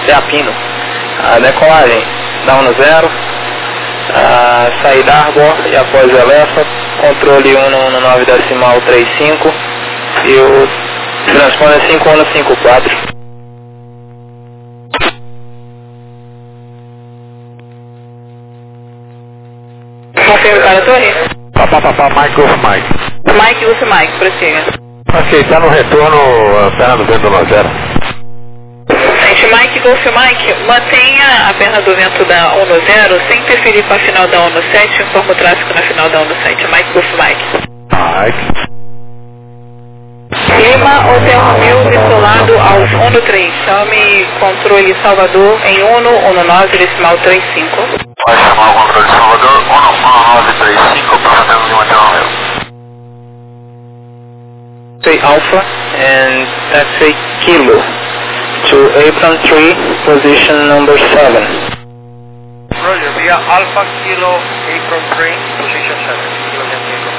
Pino. A decolagem, down no 0, saída Arbor e após o Elefa, controle 119.35 e o transponder 5154. Confirme para a torre. Papá, Mike Golf Mike. Mike Golf Mike, prossiga. Ok, está no retorno, perna do vento 10. Gente, Mike Golf Mike, mantenha a perna do vento da 10 sem interferir com a final da 17, informa o tráfego na final da 17. Mike Golf Mike. Mike. Lima, Hotel Romeu, desolado aos 13. Chame controle Salvador em 119.35. Vai chamar o controle Salvador 11935 para Hotel Lima Hotel Romeu. Say Alpha and taxi Kilo to apron 3, position number 7. Roger, via Alpha Kilo apron 3, position 7. Kilo Yankee Echo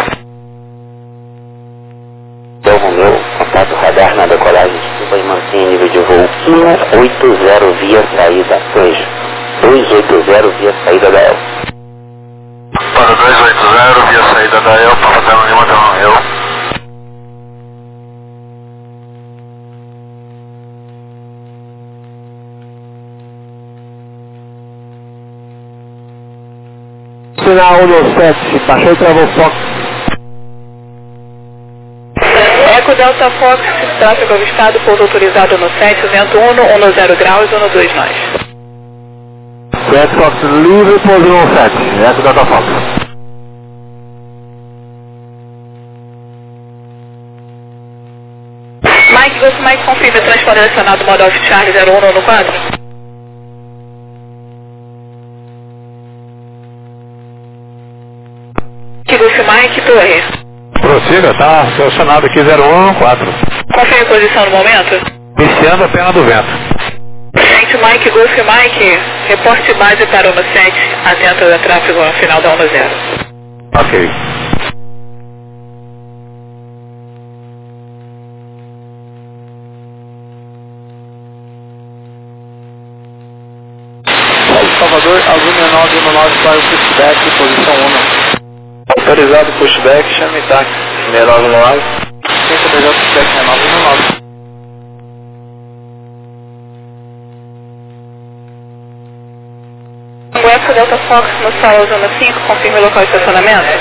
515. Hotel Romeu, contato radar na decolagem, suba e mantenha nível de voo 180 via saída 280 via saída da El. Para 280 via saída da El para Hotel Lima Hotel Romeu. Sinal 17, baixou e travou foco. Eco Delta Fox, tráfego avistado, pouso autorizado no 7, vento 10 graus, 12 nós. Jet Fox livre, pouso no 7, Eco Delta Fox. Mike Golf Mike, confirme transponder acionado modo off Charlie 01 no quadro. Golf Mike, torre. Prossiga, tá selecionado aqui 014. Confirme posição no momento. Iniciando a perna do vento. Gente, Mike Golf Mike, reporte base para o 7, atento ao tráfego na final da 10. Ok. Salvador, Alumia 919 para o pushback, posição 1. Autorizado pushback, chame táxi 699. Quem autorizado pushback 699. Eco Delta Fox no sala zona 5, confirme o local de estacionamento.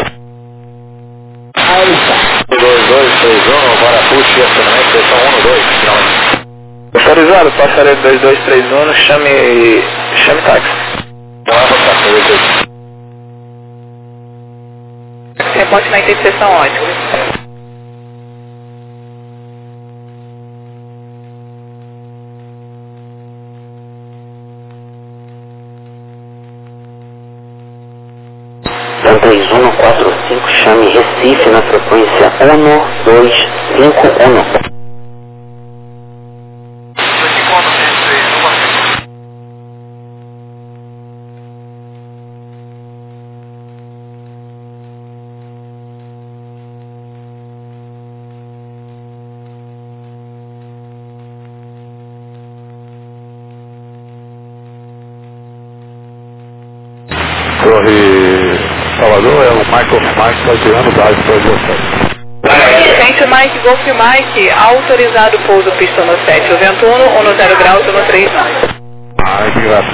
2231, bora push e acionamento, posição 12, finalmente. Autorizado, passarelo 2231, chame táxi. Não é para táxi, Reporte na interseção ótimo. Então 3145, chame Recife na frequência 1251. Torre Salvador, é o Michael Mike, está tirando base para você. Gente, Mike Golf Mike, autorizado pouso pista no 7, o vento 10 graus, 13 nós. Ai, que graça.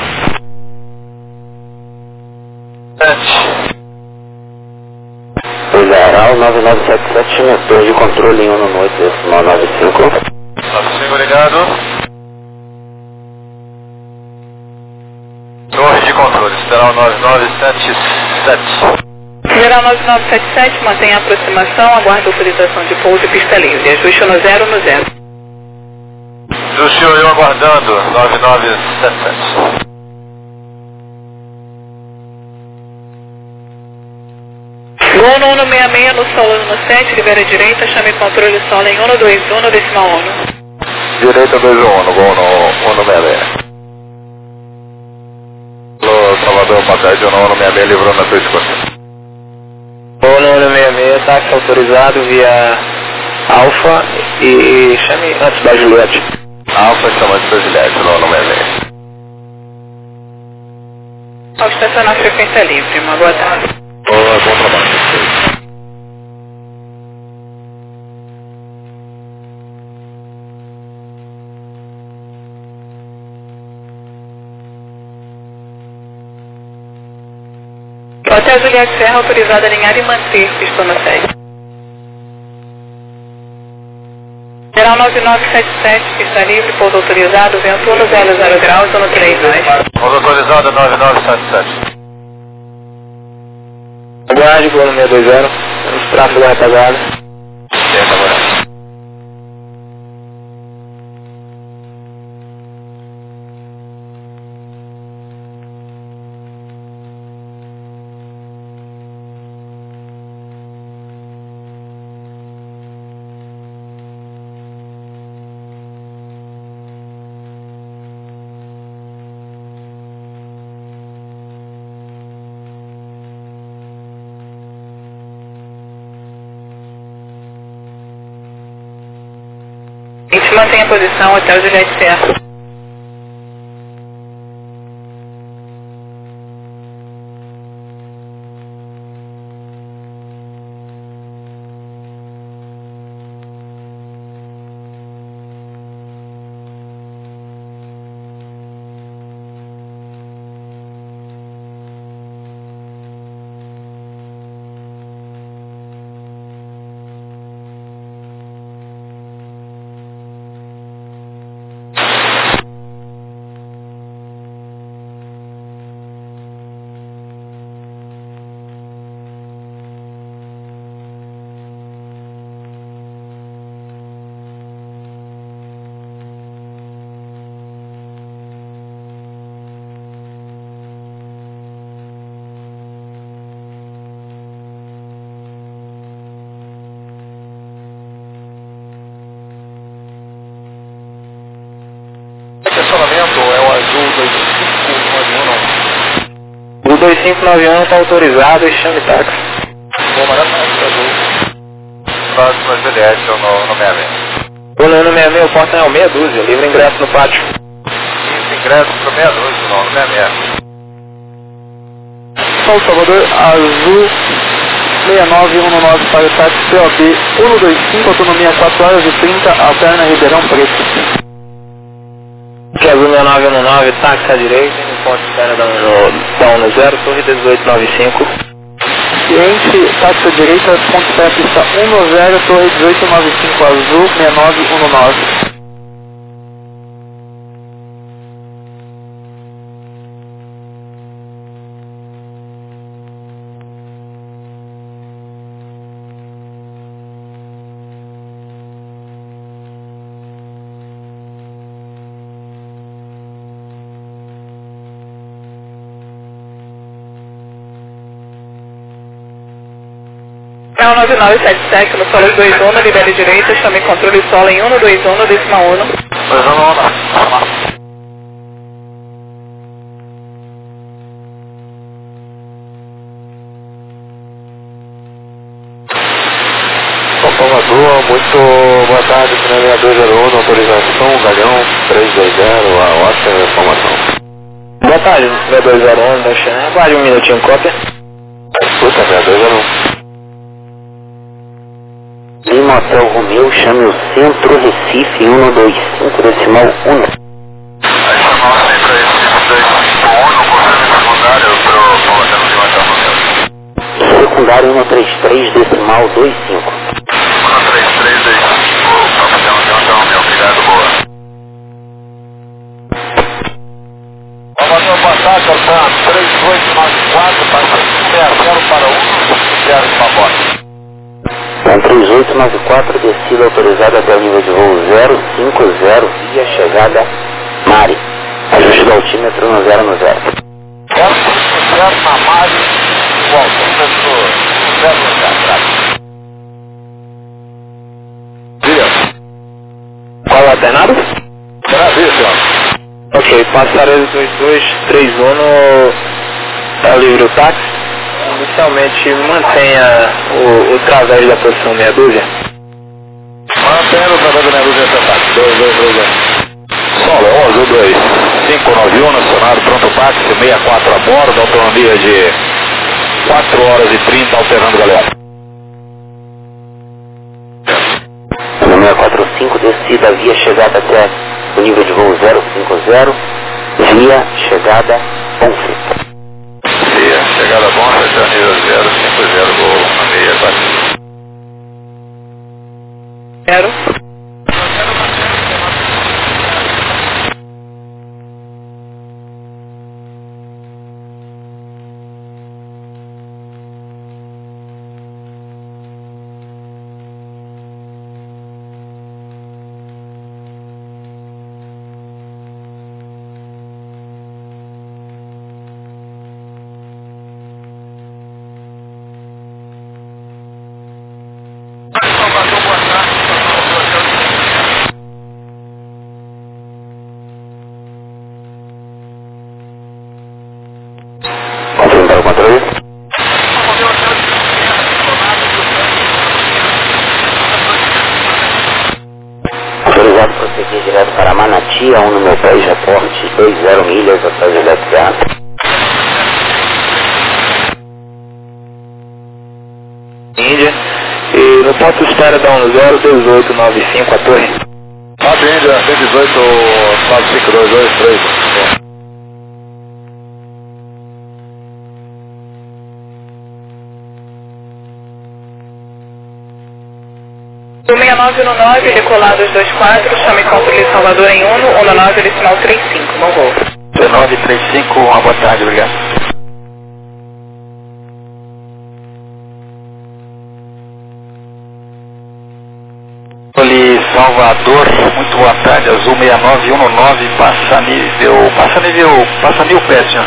2 Aral 9977, motor de controle em 19895. 95, ligado. Torre de controle, Sideral 9977. Sideral 9977, mantenha a aproximação, aguarda autorização de pouso e pista livre. Ajuste no 0 no 0. Do senhor eu aguardando, 9977. Gol no 166 no solo no 7, libera a direita, chame controle solo em 121, decimal 1. Direita 2-1, gol no 166. Salvador, boa tarde, o 166 livrou na sua escuta. Gol no 166, táxi autorizado via Alfa e chame antes da Juliette. Alfa chamando da Juliette, no 166. estacionar frequência livre. Uma boa tarde. Bom trabalho. Hotel Juliette Serra autorizado a alinhar e manter pista no 7. Geral 9977, pista livre, pouso autorizado, vento 100 graus, zona 39. Pouso autorizado 9977. Aguarde, plano 620, vamos tráfego da retasada. Certo, agora. A gente mantém a posição, Hotel Juliette Serra. Estacionamento é o azul 2591. O 2591 está autorizado e chame táxi. Bom, mas é azul. Próximo a Juliette, no 66. O no 66, o portão é o meia dúzia, livre ingresso no pátio. Ingresso para 62, no 66. São Salvador, azul 6919 para o táxi COP 125, autonomia 4 horas e 30, alterna Ribeirão Preto. Que azul 6919, táxi à direita, no ponto de espera da 10, torre 1895. Cliente, táxi à direita, ponto de espera pista 10, torre 1895, azul 6919. É o 9977, no solo 21, libere direita, chame controle solo em 121, décima 1. Salvador, muito boa tarde, 6201, autorização, Galhão 320, a ótima informação. Boa tarde, 6201, da Xana. Aguarde um minutinho, cópia. Escuta, 6201. Lima Hotel Romeu, chame o Centro Recife 125, decimal 1. Aí chamou também para esse 251, no conselho secundário, para o Hotel Lima Hotel Romeu. Secundário 133, decimal 25. 133, 25, Hotel Lima Romeu, obrigado, boa. Salvador, boa tarde, Altan, 3894, passa 60 para 1, 0 para bota. 3894, descida autorizada até o nível de voo 050, via chegada Mari. Ajuste do altímetro no 0 no 0. 0 na Mari, o altímetro 0 no 0. Diga. Qual é o alternado? Gravíssimo. Ok, passarela 2231, está livre o táxi. Inicialmente mantenha o través da posição meia dúzia. Mantendo o través da meia dúzia táxi. 2231. Solo, 11, 2591, acionado, pronto táxi, 64 a bordo, autonomia de 4 horas e 30, alterando Galeão. No 645, descida via chegada até o nível de voo 050, via chegada Bonfim. Via chegada Bonfim até nível 050, voo na meia, quase. 0. Confirmar o controle. Autorizado a prosseguir direto para Manati, a 1 número 10, reporte 20 milhas atrás elétrica. Índia. E no ponto espera da 101895 a torre. Rádio Índia, 118, 95223. Do 6919, decolado os 24, chame controle Salvador em 1, 19, ele sinal 35, bom voo. 1935, uma boa tarde, obrigado. Ali, Salvador, muito boa tarde, Azul 6919, passa nível pé, senhor.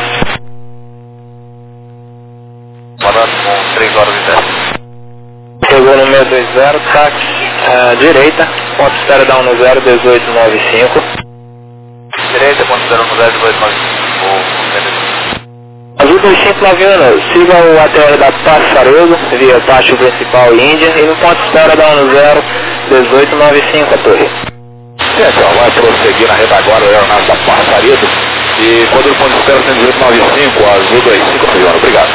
Mandado com 3 horas e 10. Chegou no 620, táxi, direita, ponto espera da 101895. Direita, considerando 101895. Azul 2591, siga o ATR da Passaredo, via pátio principal Índia, e no ponto espera da 101895 a torre. Então, vai prosseguir na retaguarda da aeronave da Passaredo. E quando o ponto espera 11895, Azul 2591, obrigado.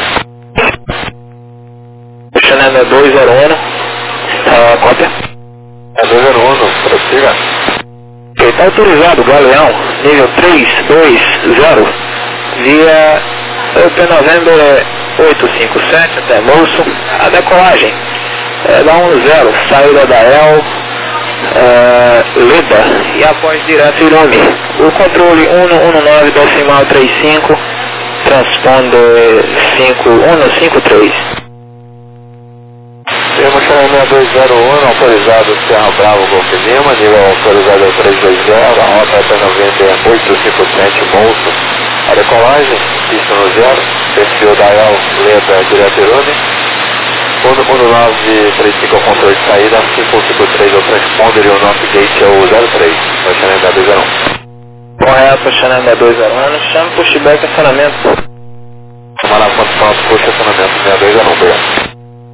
Chanel 201, cópia. É 201, prossiga. Está autorizado, Galeão, nível 320, via P November 857 até Moço, a decolagem da 10, saída da El, Leda e após direto Irume. O controle 119.35, transponder 5153. Temos Chanel 6201, autorizado Serra Bravo, Golf Lima, nível autorizado 320, a rota até 90857, Bolso. A decolagem, pista no 0, perfil da El, Leda, direto Irume. 1935 é o controle de saída, 553 é o transponder e o nosso gate é o 03, é o Chanel 6201. Correto, Chanel 6201, chame pushback acionamento. Tomar na condição de push acionamento 6201, obrigado.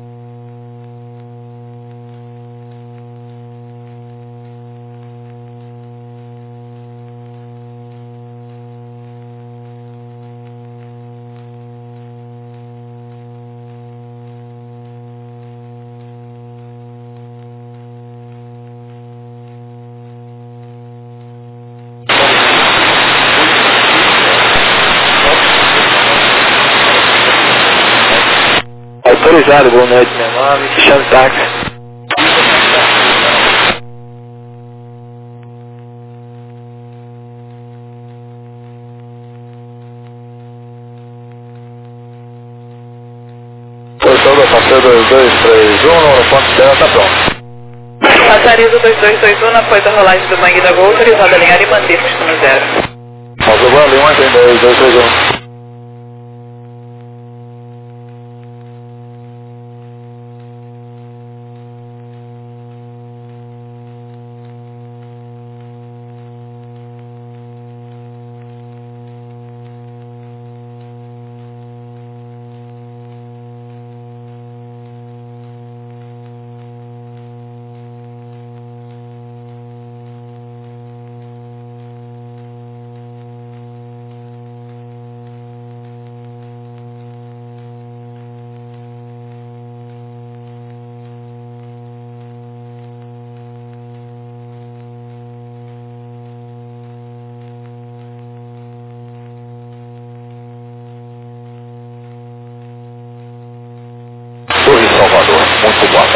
Autorizado, boa noite, 69, chame táxi. Posição da Passaredo 2231, no ponto dela está pronto. Passaredo 2221, após a rolagem do Bang da Gol, autorizado a alinhar e manter pista no 0. Azul Lima, tem 2231.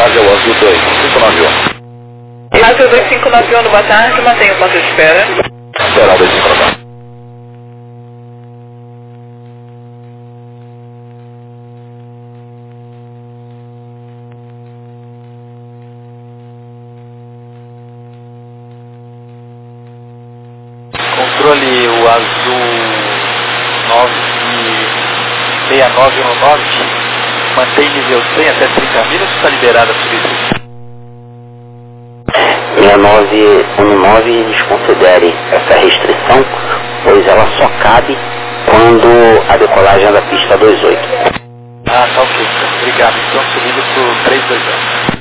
tarde, é o Azul 2591. Azul 2591, boa tarde, mantenha o ponto de espera. Esperar 2591. Controle o Azul 6919, mantém nível 100 até 30 milhas, está liberada a subida. 6919 desconsidere essa restrição, pois ela só cabe quando a decolagem é da pista 28. Ah, tá ok. Obrigado. Então subindo para o 320.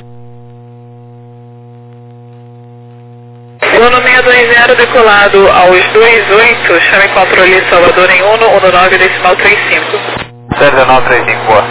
Uno 620 decolado aos 28, chame controle Salvador em Uno 19 decimal 35. 0935, boa.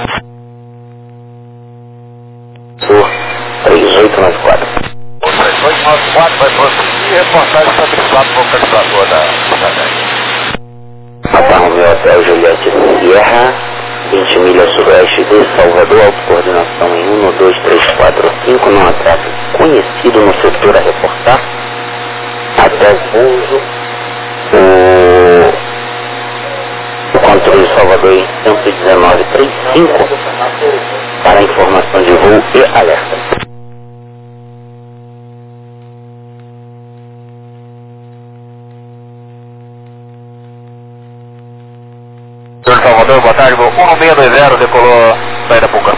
Sul 3894. 3894 vai prosseguir, reportagem estabilizado para o localizador da cidade. Papa Romeo Hotel Juliette Sierra, 20 milhas sudoeste de Salvador, autocoordenação em 12345, não há tráfego conhecido no setor a reportar. Até pouso, o controle Salvador em 11935 para informação de voo e alerta. Senhor Salvador, boa tarde, 1620 decolou saída Puca.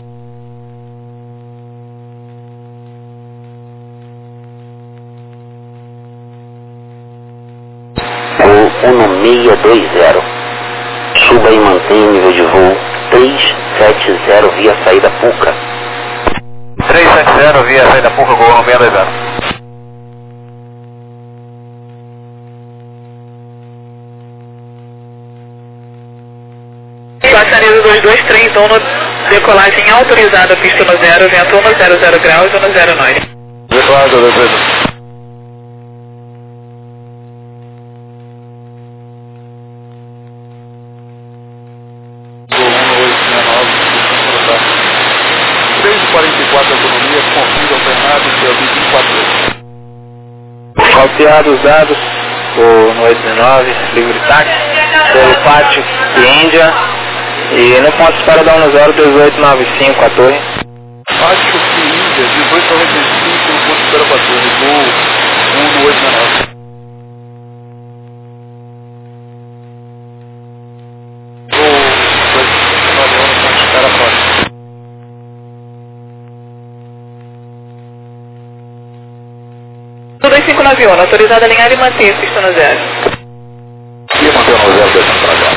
Voo 1620, suba e mantenha o nível de voo 370 via saída Puca. 370 via saída Puca, Gol 1620. Passaredo 2231, decolagem autorizada, pista no 0, vento 100 graus, 109. Decolado, 231. Gol 1869, 344 autonomia, confio alternado, CLB 248. Copiado os dados, o 189, livre táxi, pelo pátio de Índia, e no ponto de espera da 101895 a torre. Pátio de Índia, 1895, no ponto de espera para a torre, Gol 1869. Gol 291, no ponto de espera próximo. Azul 2591, autorizada a alinhar e manter, pista no 0. E mantém o 02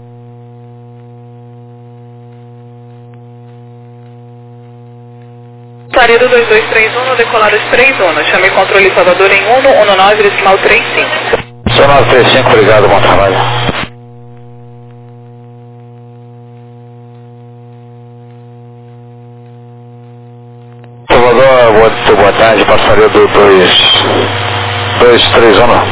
Passaredo 2231, decolado aos 31, chame controle Salvador em 119 decimal 35. Sou 935, obrigado, bom trabalho. Salvador, boa tarde, passaria do 231.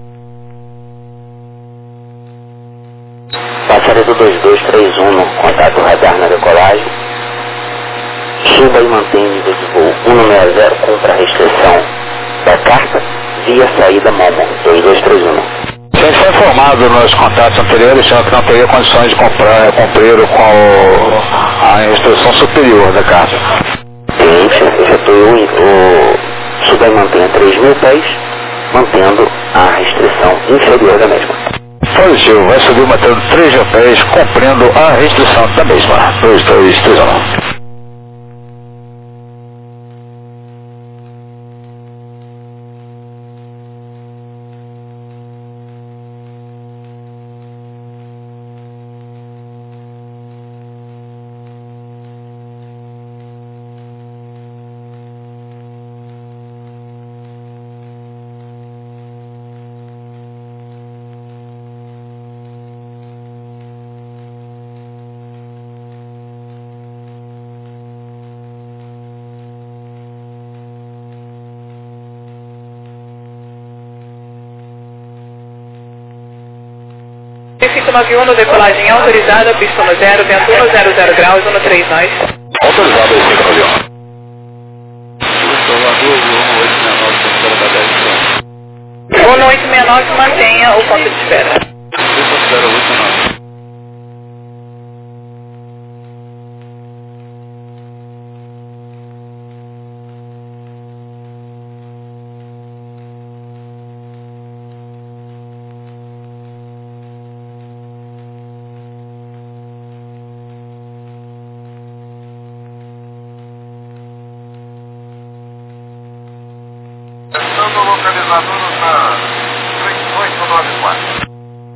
Passaredo 2231, contato radar na decolagem. Suba e mantenha o nível de voo 160, cumpra a restrição da carta via saída Momo 2231. A gente foi informado nos contatos anteriores, senhor, que não teria condições de cumprir com a instrução superior da carta. Cliente efetuou o suba e mantenha 3.000 pés, mantendo a restrição inferior da mesma. Positivo, vai subir mantendo 3 pés, cumprindo a restrição da mesma. 2231. C591, decolagem autorizada, pista no 0, vento 100 graus, 139. Autorizado aí, 591. ponto de espera. 089. Estando localizados na 3894.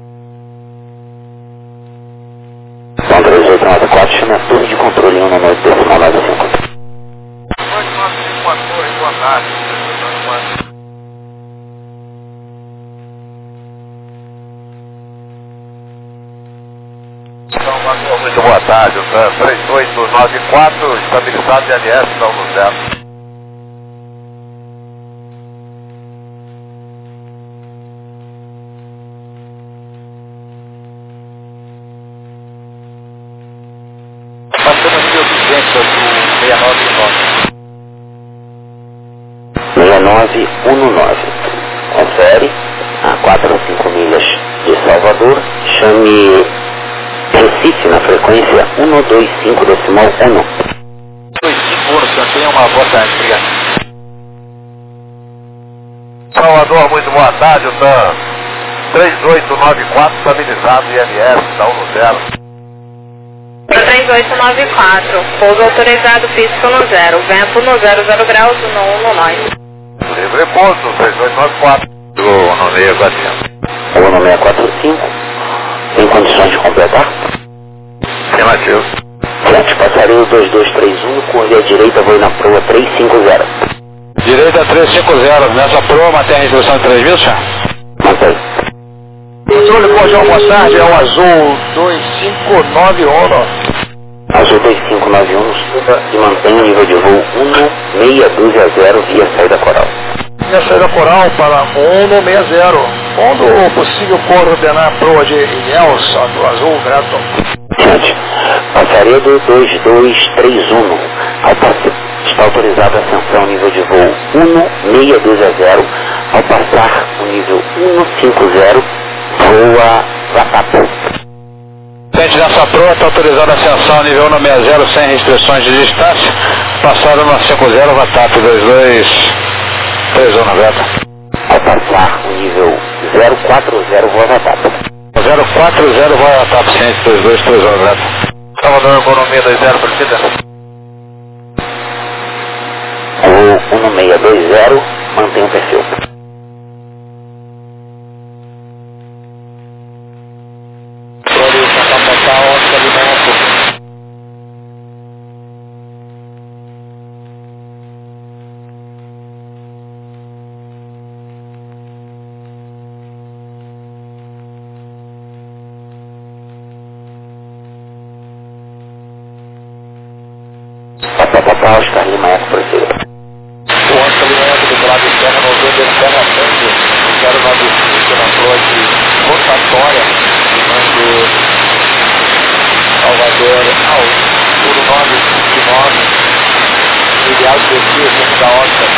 Então, 3894, chama a torre de controle 198.95. 3894, boa tarde. 3894. Então, muito boa tarde, 3894, estabilizado de ANS, estão no zero. Passando aqui o vigente do 6919. Confere a 4 ou 5 milhas de Salvador. Chame Recife na frequência 125 decimal 1. 25 anos, já tenha uma boa tarde, obrigado. Salvador, muito boa tarde, TAM 3894, estabilizado IMS, está 1 no 0. 3894, pouso autorizado físico no 0, vento no 00 graus, no 119. Livre pouso, 3894. No 645. O 645. Tem condições de completar? Afirmativo. Gente, passarinho 2231, correr à direita, vou na proa 350. Direita 350, nessa proa mantém a resolução de 3 mil, senhor? Mantém. Controle Cordial, boa tarde, é o azul 2591. Azul 2591, suba e mantém o nível de voo 1620 via saída coral. Minha saída coral para 160. Quando possível coordenar a proa de Ilhéus, do azul, Greton? Gente, passaredo 2231, está autorizada a ascensão nível de voo 1620, ao passar o nível 150, voa Vatap. Frente dessa proa está autorizada a ascensão nível 160 sem restrições de distância, passado no 50 Vatap 2231 Beta. Ao passar o nível 040, voa Vatap. 040 voa Vatap ciente 2231 Beta. Salvador, economia 20, partida. Voo 1620, mantém o perfil. Oscar Lima Eco, prossiga. O Oscar Lima Eco do lado externo, November Terra Sangue, 095 na proa de rotatória, mando Salvador ao 1929, ideal de desvio, dentro da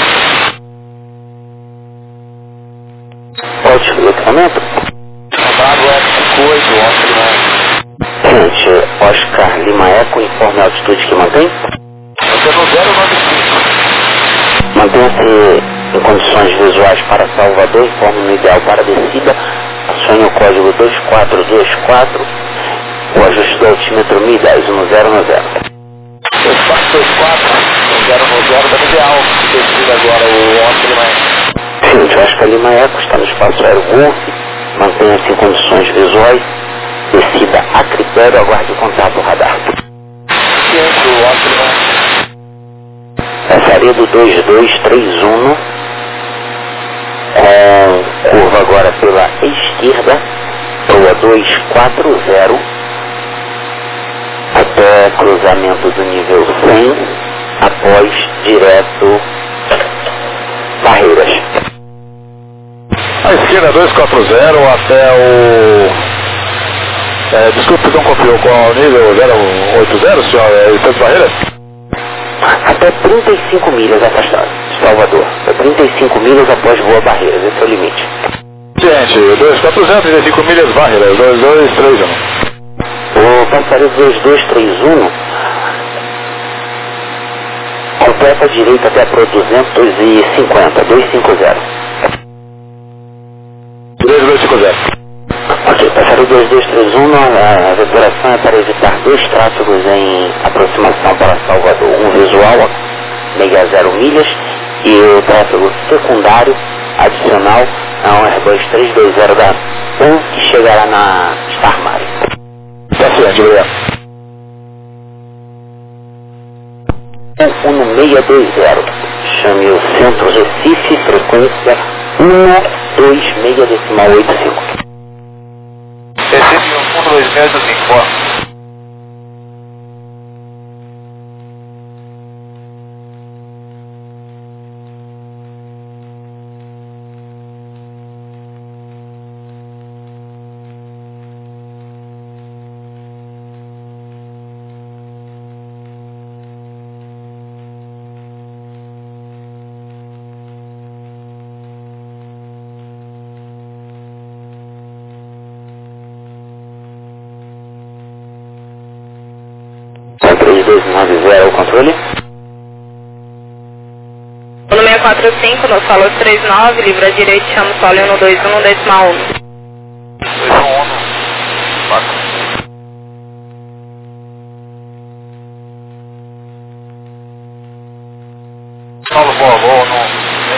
Oscar. Ótimo, equipamento. Bravo F58, Oscar Lima Eco. Gente, Oscar Lima Eco, informe a altitude que mantém. Você no 095. Mantenha-se em condições visuais para Salvador, informe no ideal para descida. Acione o código 2424. O ajuste do altímetro 1010 no 0 no 0. 2424, no 0 no 0, da ideal. Descida agora o Oscar Lima Eco. Gente, Oscar Lima Eco está no espaço aéreo Golf. Mantenha-se em condições visuais. Descida a critério, aguarde o contato radar. Ciente, o Oscar Lima Eco. Passaredo 2231, com curva agora pela esquerda, proa 240, até cruzamento do nível 100, após direto Barreiras. A esquerda 240 até o... desculpe, não copiou qual nível 080, senhor? Estado Barreiras? Até 35 milhas afastado de Salvador. Até 35 milhas após Boa Barreiras, esse é o limite. Ciente, 2435 milhas Varela, 2231. O passarinho 2231 completa a direita até Pro 250, 250. 2250. Ok, passarinho 2231, a vetoração é para evitar dois tráfegos em aproximação para Salvador. Um visual, 60 milhas, e o tráfego secundário adicional a um Airbus 320 da TAM, que chegará na Star Mare. Tá ciente, obrigado. 1620, chame o Centro Recife, frequência 126,85. Recife 126,85. Então 3290 o controle. No 645, no solo 39, livre à direita, chama o solo 121, decimal 1. 211, Paulo Boa, no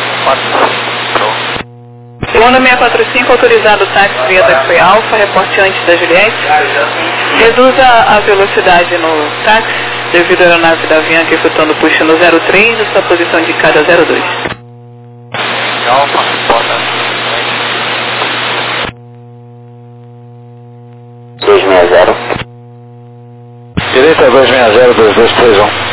645. No 645, autorizado o táxi via Taxi Alfa, reporte antes da Juliette. Reduza a velocidade no táxi, devido à aeronave da Avianca efetuando push no 03 e sua posição indicada 02. Alfa, porta. 260. Direita 260, 2231.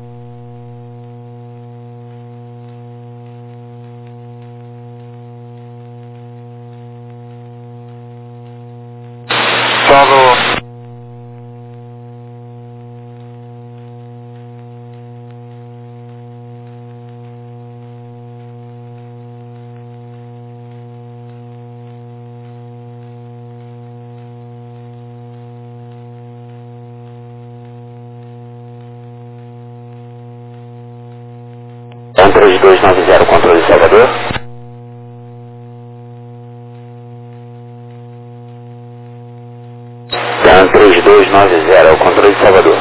Solo. Então 3290, controle de Salvador. Então 3290, o controle de Salvador.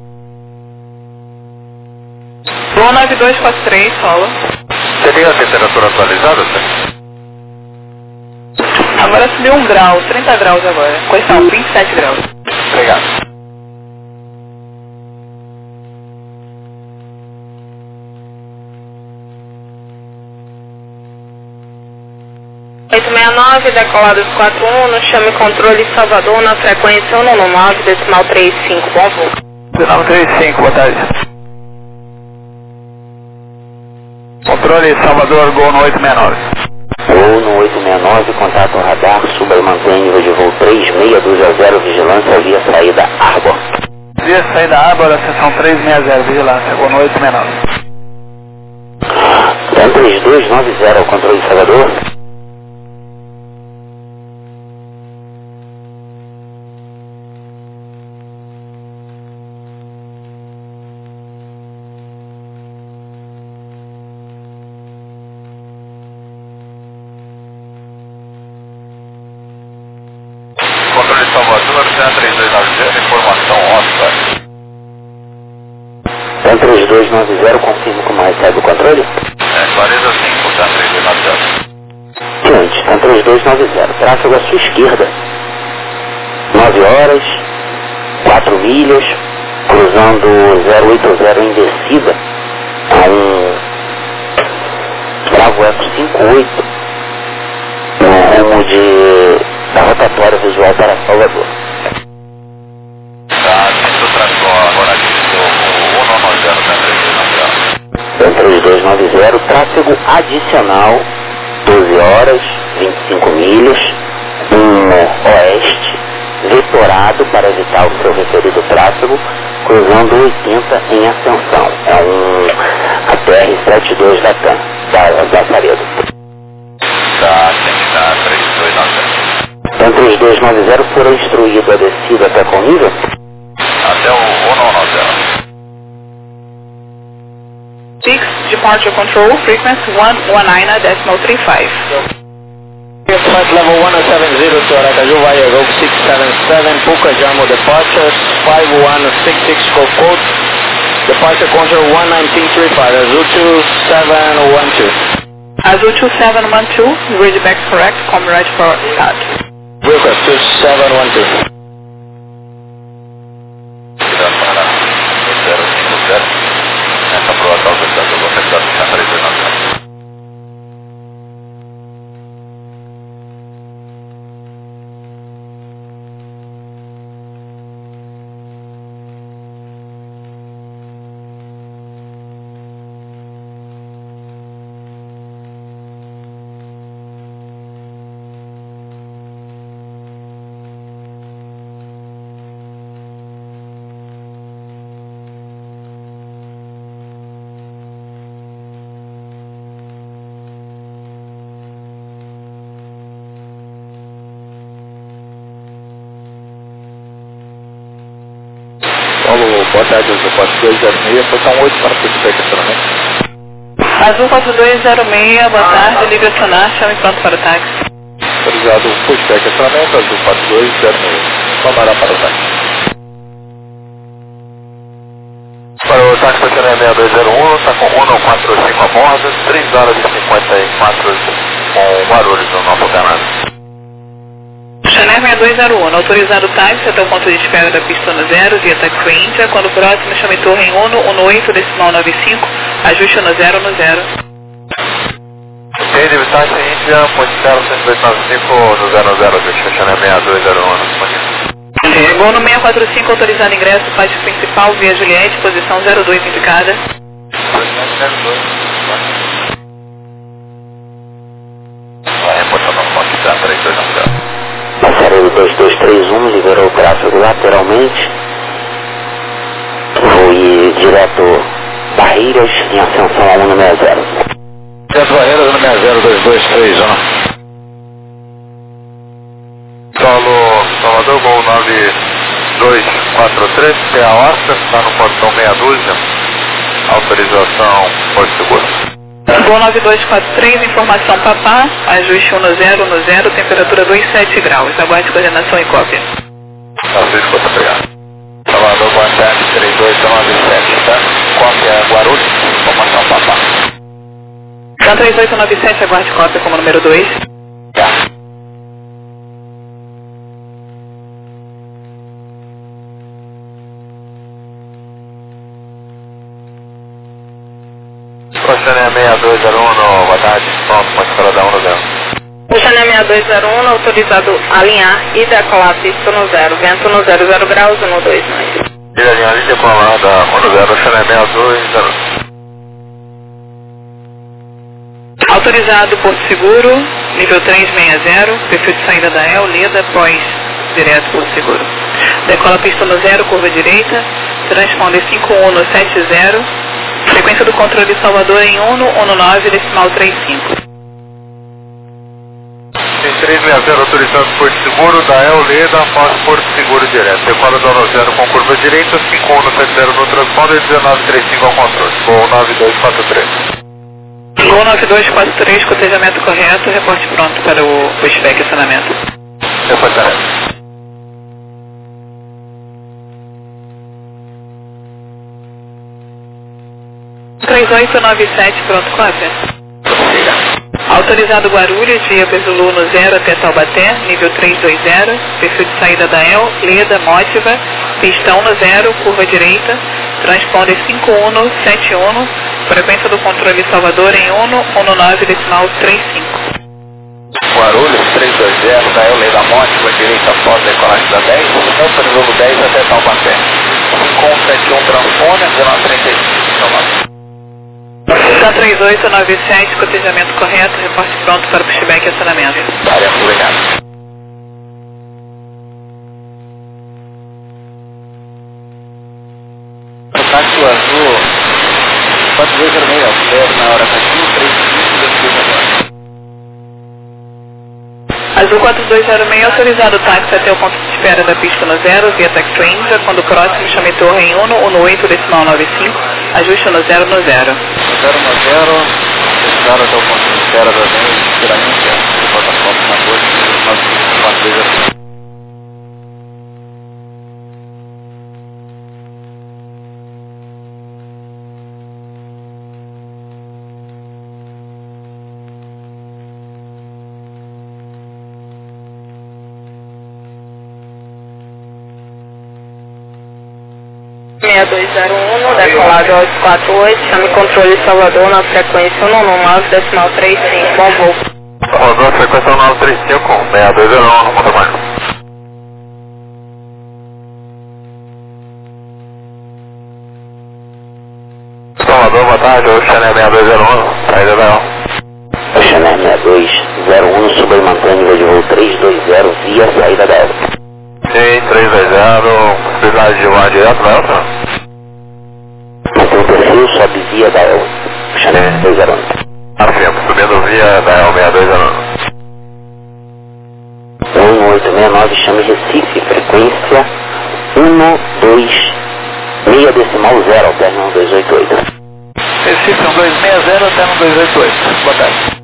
19243, solo. Você tem a temperatura atualizada, né? Agora subiu 1 grau, 30 graus agora. Questão, 27 graus. Obrigado. Decolados 41, chame controle Salvador na frequência 199, decimal 35, bom voo. Decimal 35, boa tarde. Controle Salvador, Gol no 869. Gol no 869, contato radar, suba e mantém nível de voo 3620, vigilância via saída Arbor. Via saída Arbor, a seção 360, vigilância, Gol no 869. Então 3290, o controle de Salvador. Controle Salvador, 3290, informação ótima. Então 3290, confirmo como recebe o controle. 45, 3290. Ciente, então 3290, tráfego à sua esquerda. 9 horas, 4 milhas, cruzando 080 em descida a um Bravo Eco 58, no rumo da rotatória visual para Salvador. Tá, isso travou agora aqui do 190, 3290, tráfego adicional, 12 horas, 25 milhas, rumo oeste, vetorado para evitar o seu referido tráfego, cruzando 80 em ascensão. É um ATR-72 da TAM, da Saredo. Tá, tem que dar 3 Van 3290 for instruído a descida até qual nível? Até o 1990. Departure control, frequency 119.35. Flight level 1070 to Aracaju via Rogue 677, Puka Jamo departure, 5166 code, departure control 11935, Azul 2712. Azul 2712, read back correct, comrade for start. Request 2712. Para 050, essa aprovação autorização do sector de Chacarita na boa tarde, Azul 4206, posição 8 para o estacionamento. Azul 4206, boa tarde, liga sonar, chame pronto para o táxi. Autorizado o pushback estacionamento, Azul 4206. Tomará para o táxi. Para o táxi estacionamento 6201, está com 145 a bordo, 3 horas e 54 com barulhos no nosso canal. Chanel 6201, autorizado o táxi até o ponto de espera da pista no 0, via Taxi Índia. Quando próximo, chame torre em 118, decimal 95, ajuste no 0 no 0. Entende, Taxi Índia, ponte 0295 no 00, ajuste Chanel 6201 disponível. Gol no 645, autorizado ingresso, pátio principal, via Juliette, posição 02 indicada. Vai reportando o ponto 3290. Passareiro 2231 liberou o tráfego lateralmente. Vou ir direto Barreiras em ascensão a 160. Direto Barreiras 160-2231. Solo Salvador, gol 9243, PA Oscar, está no portão meia dúzia. Autorização Porto Seguro. Gol 9243, informação Papá, ajuste 10 no 0, temperatura 27 graus. Aguarde coordenação e cópia. Francisco, muito obrigado. Salvador, boa tarde, 3897, tá? Cópia Guarulhos, informação Papá. Então 3897, aguarde cópia como número 2. Tá. Chanel 6201, boa tarde, pronto, pode falar da 1 no 0. O Chanel 6201, autorizado a alinhar e decolar a pista no 0, vento no 00 graus, 129. Tira a linha decolada 1 no 0, Chanel 6201. Autorizado Porto Seguro, nível 360, perfil de saída da EL, Leda, pós, direto Porto Seguro. Decola a pista no 0, curva direita, transponder 5170, frequência do controle Salvador em 119, decimal 35. Tem 360 autorizado Porto Seguro, da EL, Leda, após Porto Seguro direto. Decola do 90 com curva direita, 5170 no transponder, 1935 ao controle. Gol 9243. Gol 9243, cotejamento correto, reporte pronto para o pushback acionamento. Reportaremos. O 3897, pronto, cópia. Autorizado Guarulhos, via Bezulu no 0 até Taubaté, nível 320, perfil de saída da EL, Leda, Mótiva, pistão no 0, curva direita, transponder 5171, frequência do controle Salvador em 119, decimal 35. Guarulhos, 320, da EL, Leda, Mótiva, direita após decolagem da 10, rampa nível 10 até Taubaté. 5171 transponder, 1935, Tá 3897, cotejamento correto, reporte pronto para o pushback e acionamento. área, obrigado. Táxi Azul 4206, altera na hora Aracaju, 35 da Do 4206, autorizado o táxi até o ponto de espera da pista no 0, via Tax Ranger. Quando próximo, chame torre em 118 decimal 95, ajuste no 0 no 0. 0 no 0, espera até o ponto de espera da Tiradentes, de plataforma na torre, 9542. Decolado 848, chame controle Salvador na frequência 119, decimal 35, bom voo. Salvador, frequência 1935, 6201, no ponto marco. Salvador, boa tarde, Oceaner 6201, saída da Oceaner 6201, subindo nível de voo 320 via saída da Elsa. Sim, 320, possibilidade de voar direto da Elsa? Mantém o perfil, sobe via da Elsa. Oceaner 6201. Afirmo, subindo via da El 6201. 1869, chame Recife, frequência 126 decimal 0, alterno 1288. Recife 1260 até no 288. Boa tarde.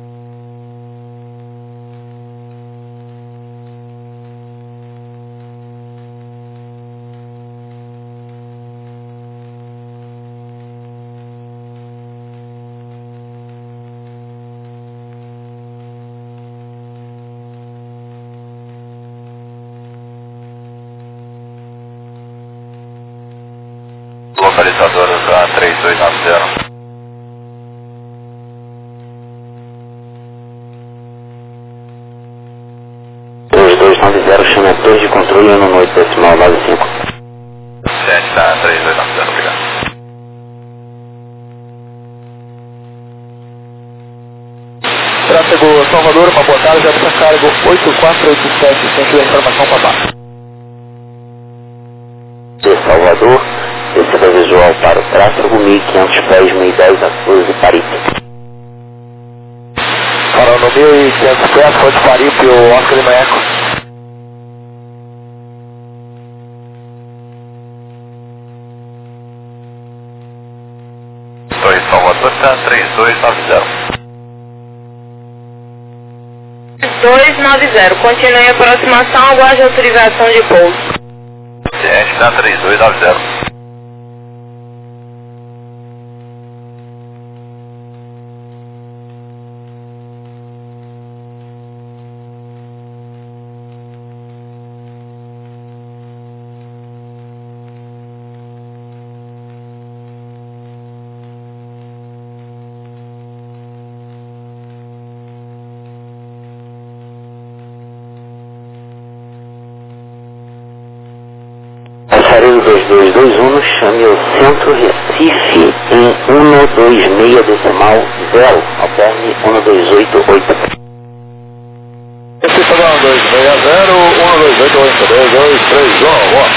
Localizadora da 3290. Os 290, chame a torre de controle 118 decimal 95. 7 da 3290, obrigado. Tráfego Salvador, uma boa tarde, Jefferson Cargo 8487, centro da informação para baixo. De Salvador, receba visual para o tráfego 1500 pés, 1010 a 12 Paripe. Para no 1500 pés, Forte Paripe, o Oscar de Maeco. Torre Salvador está 3290. 290, continue a aproximação, aguarde autorização de pouso. Ciente está 3290. Passareiro 2221, chame o Centro Recife em 126 decimal 0, alterne 1288. Recife 1260, 1288, 2231, boa.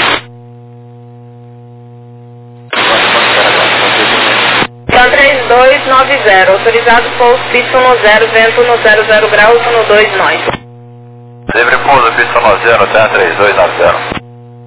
São 3290, autorizado pouso fixo no 0, vento no 00 graus no 29. Livre pouso, pista no 0 até 3290.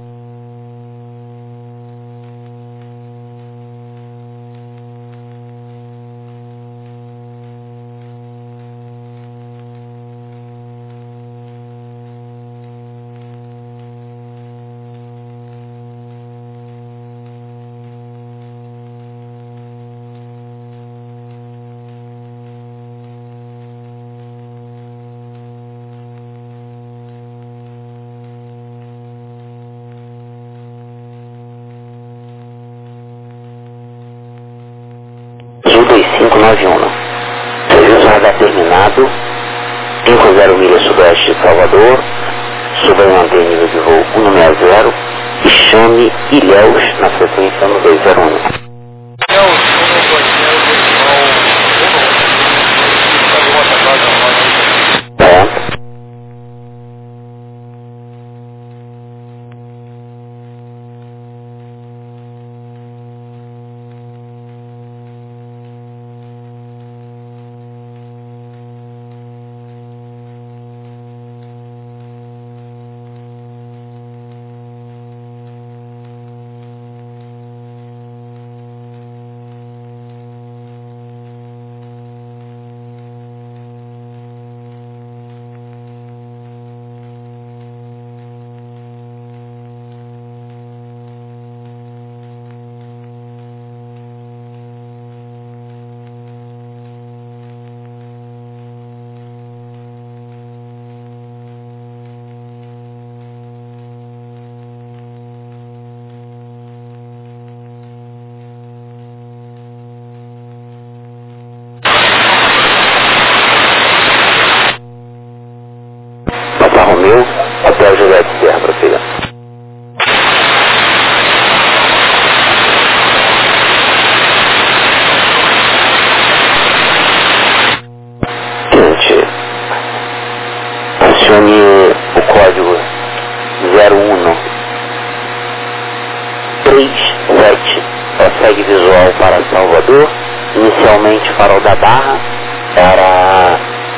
Azul 2591. Serviço radar terminado. 50 milhas sudoeste de Salvador. Suba e mantém nível de voo 160 e chame Ilhéus na frequência no 201. prossegue visual para Salvador, inicialmente Farol da Barra, para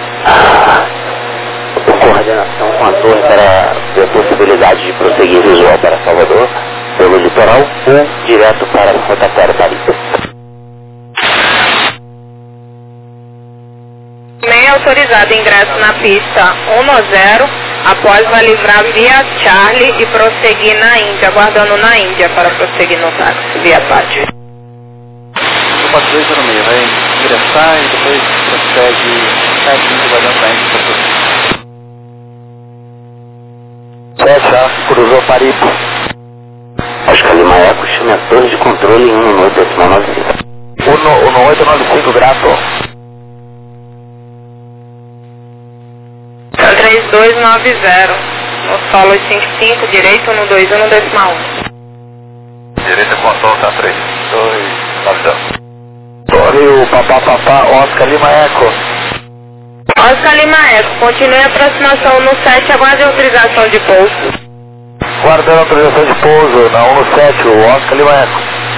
coordenação com a torre para a possibilidade de prosseguir visual para Salvador, pelo litoral ou direto para Rotatório Paris. Meio autorizado ingresso na pista 1-0, após vai livrar via Charlie e prosseguir na Índia, aguardando na Índia para prosseguir no táxi via Pátio. O 4206 vai ingressar e depois prossegue certinho vai dentro da Índia para prosseguir. Fecha, cruzou Paripo. Oscar Lima Eco, chame a torre de controle em 1-895. 1-895, grato. 3290, no solo 55, direito 121 decimal 1. Direita controle tá 3290. Torre, o papá, Oscar Lima Eco. Oscar Lima Eco, continue a aproximação no 7, aguarde a autorização de pouso. Guardando a autorização de pouso na 1-7, o Oscar Lima Eco.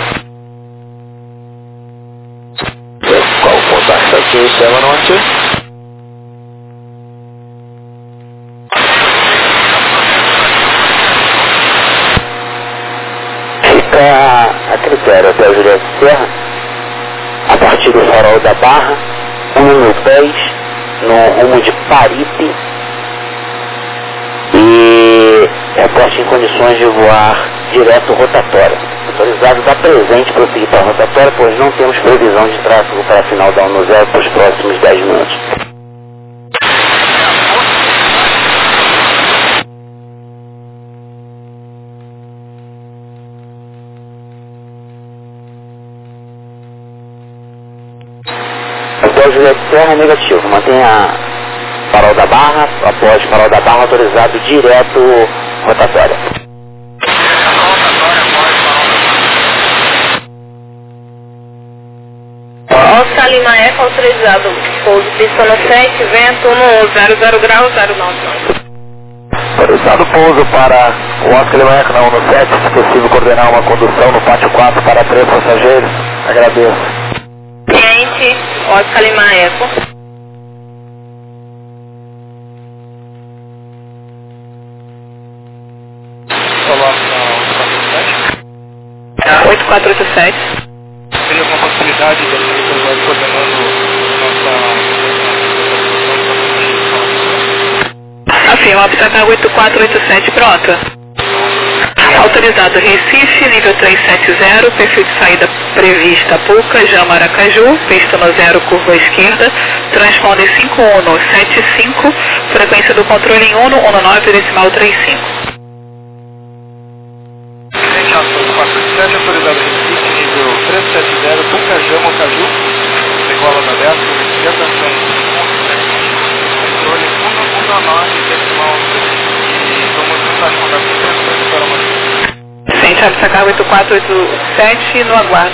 Qual o contato aqui, Estela Norte? A critério até o Juliette Serra, a partir do Farol da Barra, número 10, no rumo de Paripe, e reporte em condições de voar direto rotatório. Autorizado da presente prosseguir para a rotatória, pois não temos previsão de tráfego para a final da 1-0 para os próximos 10 minutos. Após Juliette Serra, negativo. Mantenha Farol da Barra, após Farol da Barra, autorizado direto rotatória. Oscar Lima Eco, autorizado pouso pista no 7, vento 00 graus 09. Autorizado pouso para o Oscar Lima Eco na 1-7, se possível coordenar uma condução no pátio 4 para 3 passageiros. Agradeço. Cliente, Oscar Lima Eco. Coloca na 8487. Teria alguma possibilidade de ele coordenando nossa... Afirma, Abstracar 8487, pronto. Autorizado Recife, nível 370, perfil de saída prevista Puca, Jama, Aracaju, pista no 0, curva à esquerda, transponder 5175, frequência do controle em 119 decimal 35. Cliente Alfa 47, autorizado Recife, nível 370, Puca, Jama, Aracaju, decola da 10, curva esquerda, controle 119 decimal 35. E vamos tentar de contato com o centro para uma... Sente Abstracar 8487 no aguardo.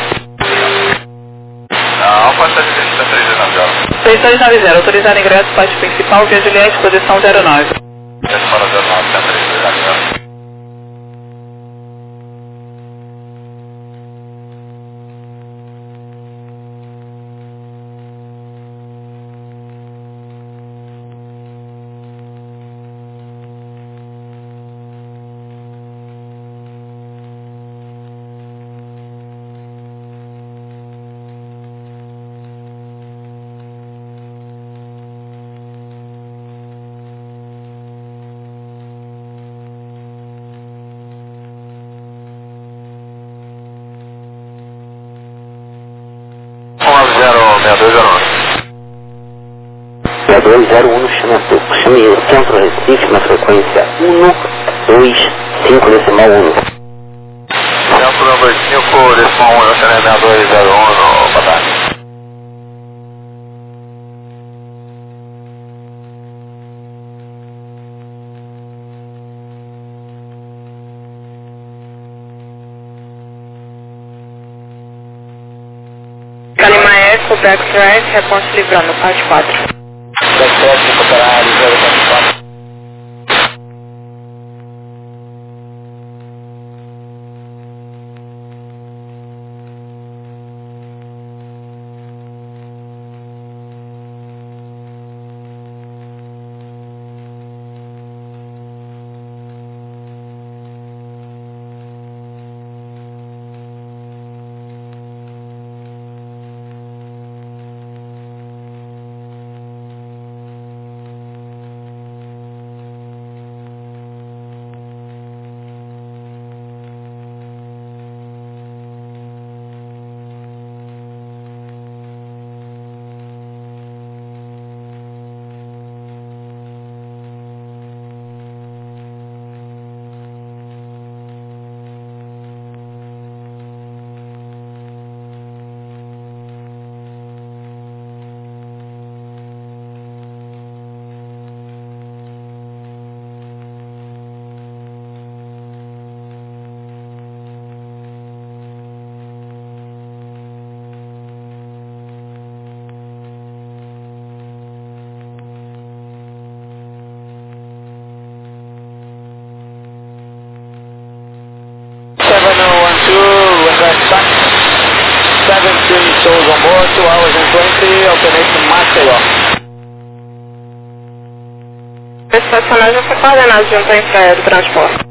Alfa 730 3290, autorizado ingresso, pátio principal, via Juliette, posição 09. Esse para 09, 730. Chame o Centro Recife na frequência 125 decimal 1. Centro 95 decimal 1, eu serei 6201 no Batalha. Calima Eco, backtrack, reponte livrando, parte 4. Backtrack, recuperar, 044. Souls on board, 2 hours and 20, alternate Maceió. Estacionagem já foi coordenado junto à entrega do transporte.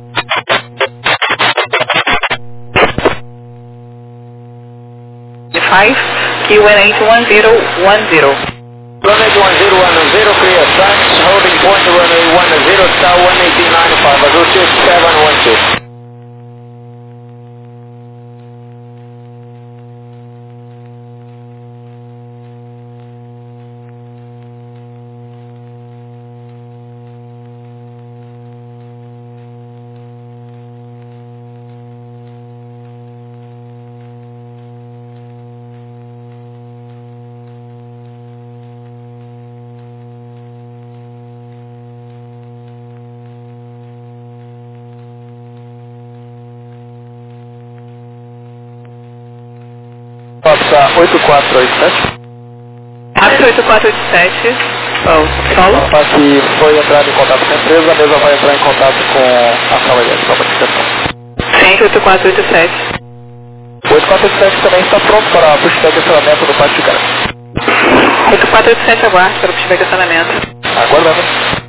QNH 1010. Runway 1010, clear thanks, holding point to runway 10, star 11895, altitude 712. Passa 8487. Passa 8487. Solo. Que foi entrar em contato com a empresa, a mesa vai entrar em contato com a sala de notificação. Sim, 8487. 8487 também está pronto para o pushback de acionamento do pátio de cara. 8487 aguarde para o pushback de acionamento. Aguardando.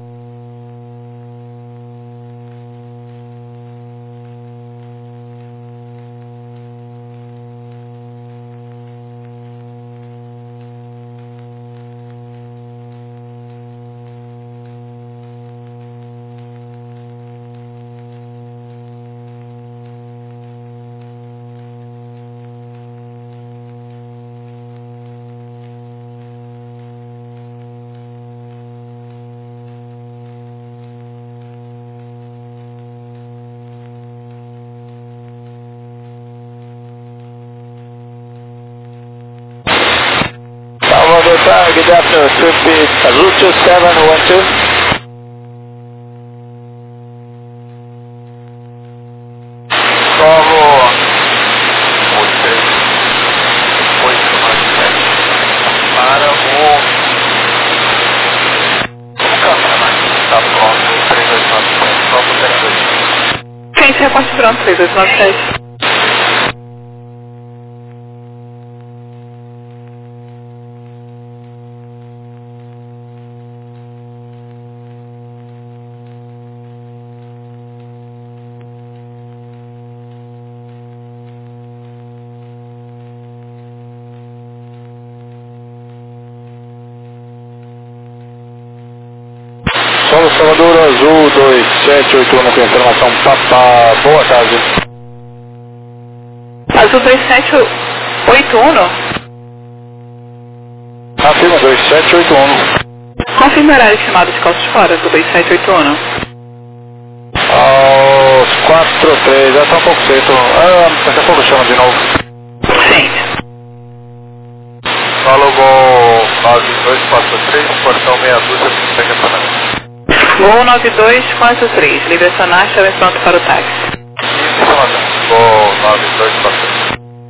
Good afternoon, Swift Route 712. Bravo 897 para o está pronto 3297, só por 32. Gente, reporte pronto, 3297. Solo Salvador Azul 2781 com informação Papa, boa tarde. Azul 2781. Afirma 2781. Confirme o horário estimado de calços fora do 2781. Aos 4:03, já está um pouco cedo. Daqui a pouco chama de novo. Sim. Fala Gol 9243, portão meia dúzia, pushback acionamento. Gol 9243, livre acionar, chave pronto para o táxi. Gol 9243.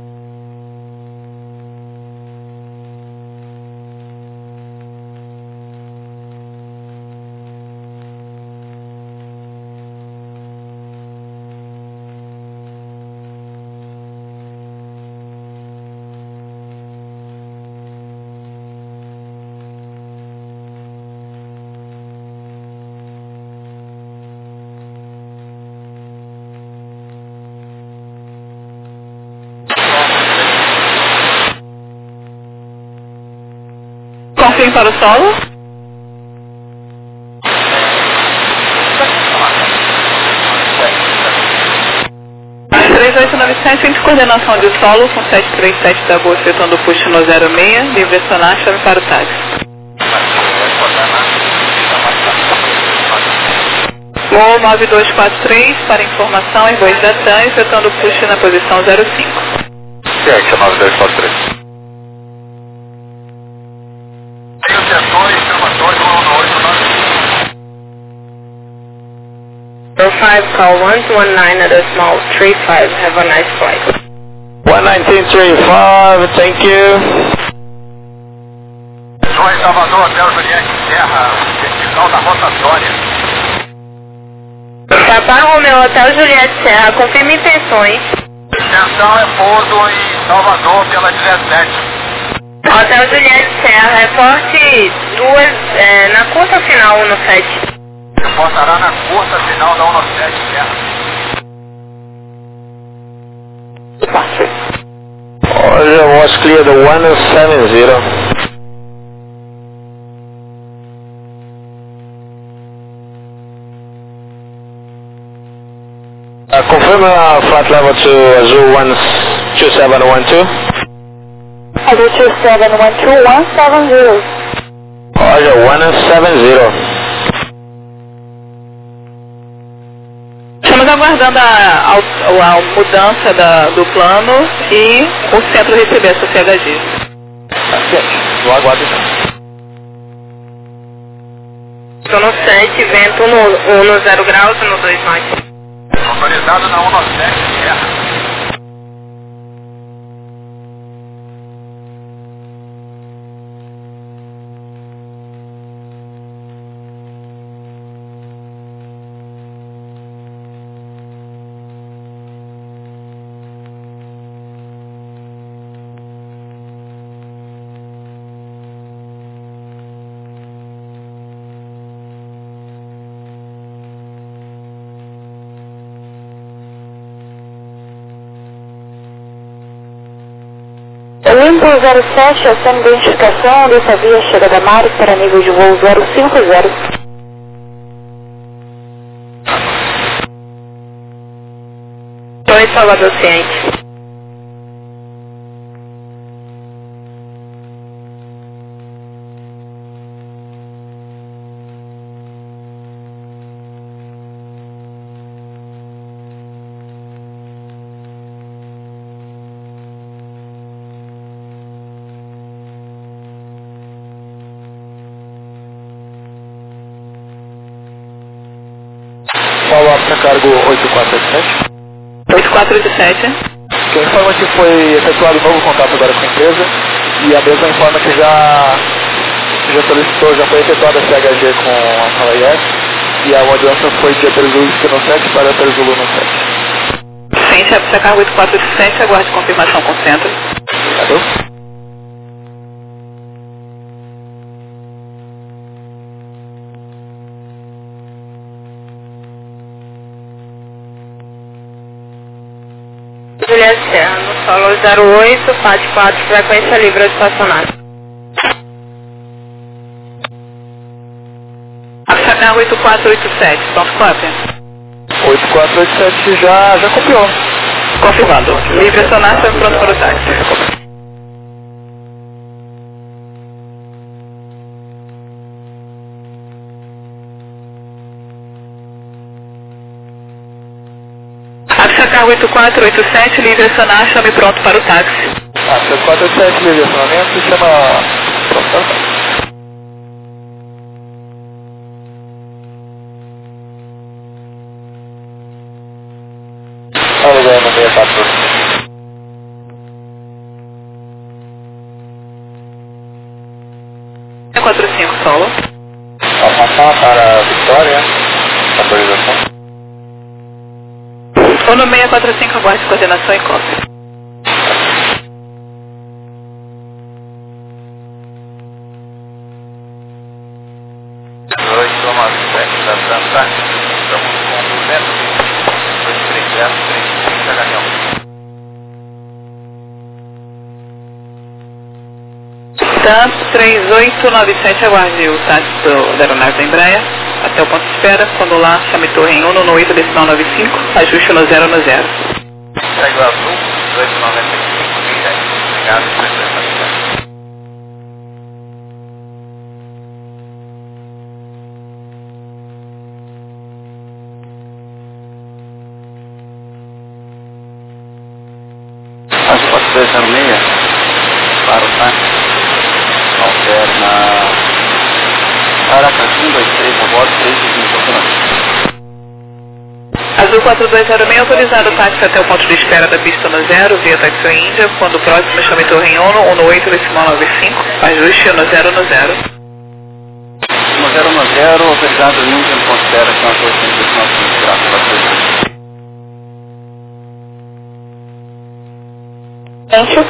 Confirme para o solo. As 3897, em coordenação de solo, com 737 da Boa, efetuando o push no 06, livre acionar, chave para o táxi. Gol 9243, para informação, em voz da TAM, efetuando o push na posição 05. Check 9243. Call 119 at a small 35. Have a nice flight. 11935, thank you. Joy Salvador, Hotel Juliette, Serra, vertical da rotatória. Papa Romeo, Hotel Juliette, Serra, confirme intenções. Intenção é pouso em Salvador pela 17. Hotel Juliette Serra, reporte na curta final 17. Reportará na curta final da 17, Serra. Roger, was clear the 170. Confirm flight level to Azul 12712. Azul 2712, 170. Roger, 170. Estamos aguardando a mudança do plano e o centro receber essa CHG. No aguardo então. Estou no 7, vento no 0 graus e no 2 norte. Autorizado na 17, Serra. Limpo 07, essa identificação dessa via chega da Maris para nível de voo 050. Oi, Salvador Ciente. Follow-up para cargo 8487. 8487. Quem informa que foi efetuado um novo contato agora com a empresa e a mesma informa que já solicitou, já foi efetuada a CHG com a sala IS e a mudança foi de Aperzulu no 7 para Aperzulu no 7. Ciente, para cargo 8487, aguarde confirmação com o centro. Obrigado. Juliette Serra, no solo 08, FAT 4, frequência livre estacionária. Para cargo 8487, soft copy. 8487 já copiou. Confirmando. Livre acionar, pronto para o táxi. Cargo 8487, livre acionar, chame pronto para o táxi. 8487, livre acionamento, chama pronto para o táxi. Olha, ganhando 64. 45 solo. Informação para Vitória, autorização. Ou no 645, aguarde coordenação e cópia. Da Santa, estamos com 230 Gavião. TAM 3897, aguarde o táxi da aeronave da Embraer até o ponto de espera. Quando lá, chame torre em 1 no 8 decimal 95, ajuste no 0 no 0. Segue o azul, 1895, 10. Obrigado, presidente. Azul 4206 para o táxi. Alterna Caracas 123 a bordo 325 automático. Azul 4206, autorizado o táxi até o ponto de espera da pista no 0, via Taxi Índia. Quando próximo, chame torre em 1 no 8 decimal 95, ajuste no 0 no 0. No 0 no 0, autorizado Índia, considera que é uma torre de 95 graus para silêncio.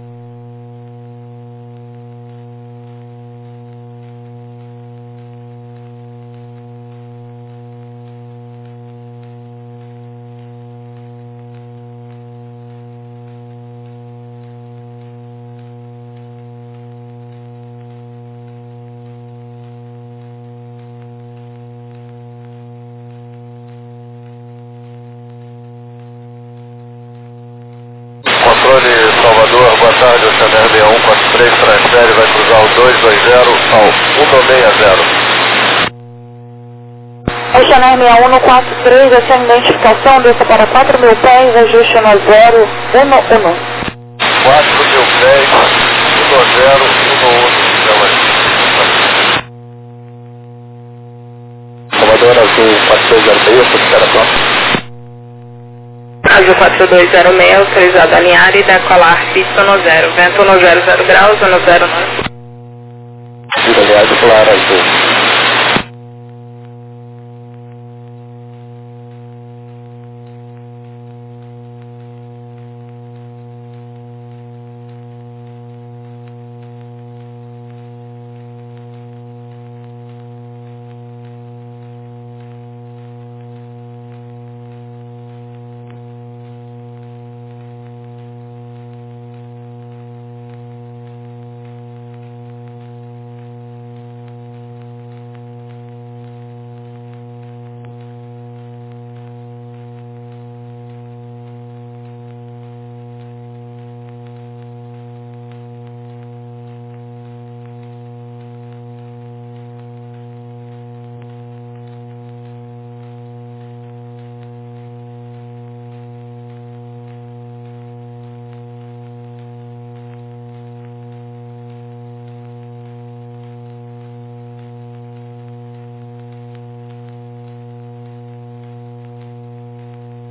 Controle Salvador, boa tarde, Oceaner 6143, transfere, vai cruzar o 220 ao 196. Oceaner 6143, essa identificação, desça para 4.000 pés, ajuste no 011. 4.000 pés, 1011, Salvador Azul 4206, recuperação. Azul 4206, autorizado a alinhar e decolar pista no 0. Vento no 00 graus, no 09. Vira aliado, claro, Azul.